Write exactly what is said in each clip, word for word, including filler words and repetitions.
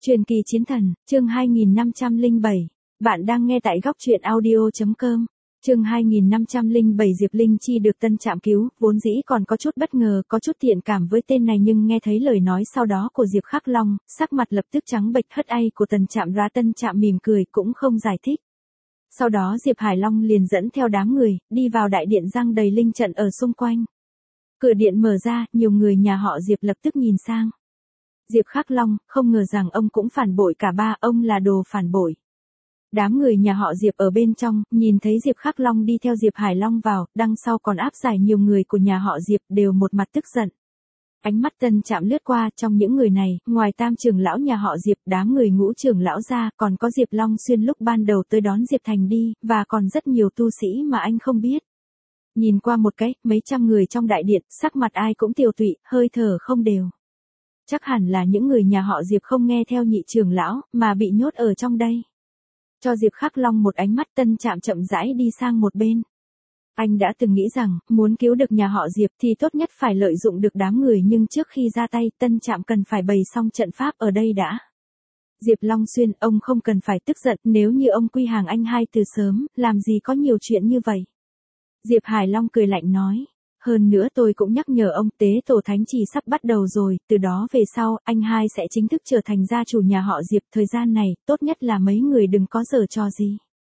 Truyền kỳ chiến thần, chương hai nghìn năm trăm lẻ bảy. Bạn đang nghe tại góc truyện audio chấm com. Chương hai nghìn năm trăm lẻ bảy Diệp Linh Chi được Tân Trạm cứu, vốn dĩ còn có chút bất ngờ, có chút thiện cảm với tên này nhưng nghe thấy lời nói sau đó của Diệp Khắc Long, sắc mặt lập tức trắng bệch hất ai của Tần Trạm ra. Tân Trạm mỉm cười cũng không giải thích. Sau đó Diệp Hải Long liền dẫn theo đám người, đi vào đại điện giăng đầy linh trận ở xung quanh. Cửa điện mở ra, nhiều người nhà họ Diệp lập tức nhìn sang. Diệp Khắc Long, không ngờ rằng ông cũng phản bội cả ba, ông là đồ phản bội. Đám người nhà họ Diệp ở bên trong, nhìn thấy Diệp Khắc Long đi theo Diệp Hải Long vào, đằng sau còn áp giải nhiều người của nhà họ Diệp đều một mặt tức giận. Ánh mắt Tân Trạm lướt qua, trong những người này, ngoài tam trưởng lão nhà họ Diệp, đám người ngũ trưởng lão ra, còn có Diệp Long Xuyên lúc ban đầu tới đón Diệp Thành đi, và còn rất nhiều tu sĩ mà anh không biết. Nhìn qua một cái, mấy trăm người trong đại điện, sắc mặt ai cũng tiều tụy, hơi thở không đều. Chắc hẳn là những người nhà họ Diệp không nghe theo nhị trưởng lão, mà bị nhốt ở trong đây. Cho Diệp Khắc Long một ánh mắt, Tân Trạm chậm rãi đi sang một bên. Anh đã từng nghĩ rằng, muốn cứu được nhà họ Diệp thì tốt nhất phải lợi dụng được đám người, nhưng trước khi ra tay, Tân Trạm cần phải bày xong trận pháp ở đây đã. Diệp Long Xuyên, ông không cần phải tức giận, nếu như ông quy hàng anh hai từ sớm, làm gì có nhiều chuyện như vậy. Diệp Hải Long cười lạnh nói. Hơn nữa tôi cũng nhắc nhở ông, tế tổ thánh chỉ sắp bắt đầu rồi, từ đó về sau, anh hai sẽ chính thức trở thành gia chủ nhà họ Diệp. Thời gian này, tốt nhất là mấy người đừng có giở trò gì.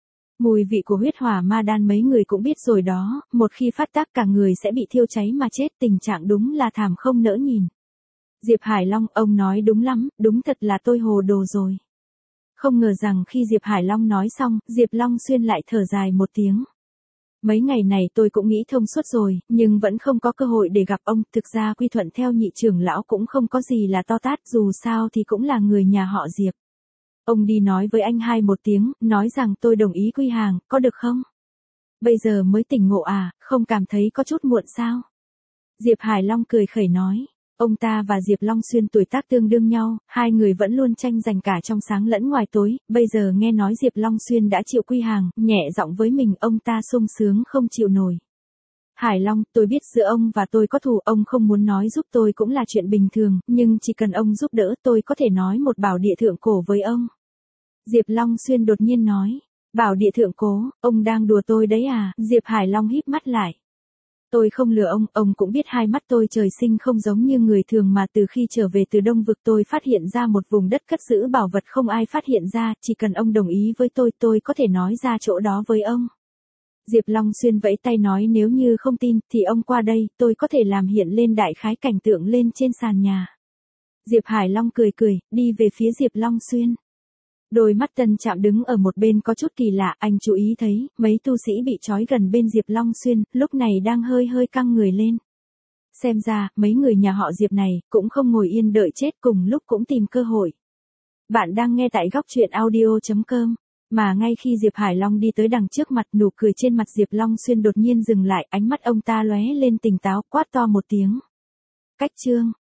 Mùi vị của huyết hỏa ma đan mấy người cũng biết rồi đó, một khi phát tác cả người sẽ bị thiêu cháy mà chết, tình trạng đúng là thảm không nỡ nhìn. Diệp Hải Long, ông nói đúng lắm, đúng thật là tôi hồ đồ rồi. Không ngờ rằng khi Diệp Hải Long nói xong, Diệp Long Xuyên lại thở dài một tiếng. Mấy ngày này tôi cũng nghĩ thông suốt rồi, nhưng vẫn không có cơ hội để gặp ông. Thực ra quy thuận theo nhị trưởng lão cũng không có gì là to tát, dù sao thì cũng là người nhà họ Diệp. Ông đi nói với anh hai một tiếng, nói rằng tôi đồng ý quy hàng, có được không? Bây giờ mới tỉnh ngộ à, không cảm thấy có chút muộn sao? Diệp Hải Long cười khẩy nói. Ông ta và Diệp Long Xuyên tuổi tác tương đương nhau, hai người vẫn luôn tranh giành cả trong sáng lẫn ngoài tối, bây giờ nghe nói Diệp Long Xuyên đã chịu quy hàng, nhẹ giọng với mình, ông ta sung sướng không chịu nổi. Hải Long, tôi biết giữa ông và tôi có thù, ông không muốn nói giúp tôi cũng là chuyện bình thường, nhưng chỉ cần ông giúp đỡ tôi có thể nói một bảo địa thượng cổ với ông. Diệp Long Xuyên đột nhiên nói, bảo địa thượng cổ, ông đang đùa tôi đấy à? Diệp Hải Long híp mắt lại. Tôi không lừa ông, ông cũng biết hai mắt tôi trời sinh không giống như người thường, mà từ khi trở về từ Đông Vực tôi phát hiện ra một vùng đất cất giữ bảo vật không ai phát hiện ra, chỉ cần ông đồng ý với tôi, tôi có thể nói ra chỗ đó với ông. Diệp Long Xuyên vẫy tay nói, nếu như không tin, thì ông qua đây, tôi có thể làm hiện lên đại khái cảnh tượng lên trên sàn nhà. Diệp Hải Long cười cười, đi về phía Diệp Long Xuyên. Đôi mắt Tân Trạm đứng ở một bên có chút kỳ lạ, anh chú ý thấy, mấy tu sĩ bị trói gần bên Diệp Long Xuyên, lúc này đang hơi hơi căng người lên. Xem ra, mấy người nhà họ Diệp này, cũng không ngồi yên đợi chết, cùng lúc cũng tìm cơ hội. Bạn đang nghe tại góc truyện audio chấm com. Mà ngay khi Diệp Hải Long đi tới đằng trước mặt, nụ cười trên mặt Diệp Long Xuyên đột nhiên dừng lại, ánh mắt ông ta lóe lên tỉnh táo, quát to một tiếng. Cách chương.